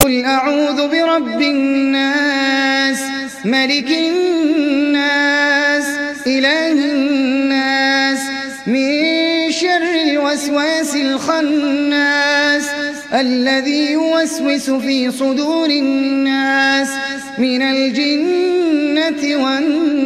قل أعوذ برب الناس ملك الناس إله الناس من شر الوسواس الخناس الذي يوسوس في صدور الناس من الجنة والناس.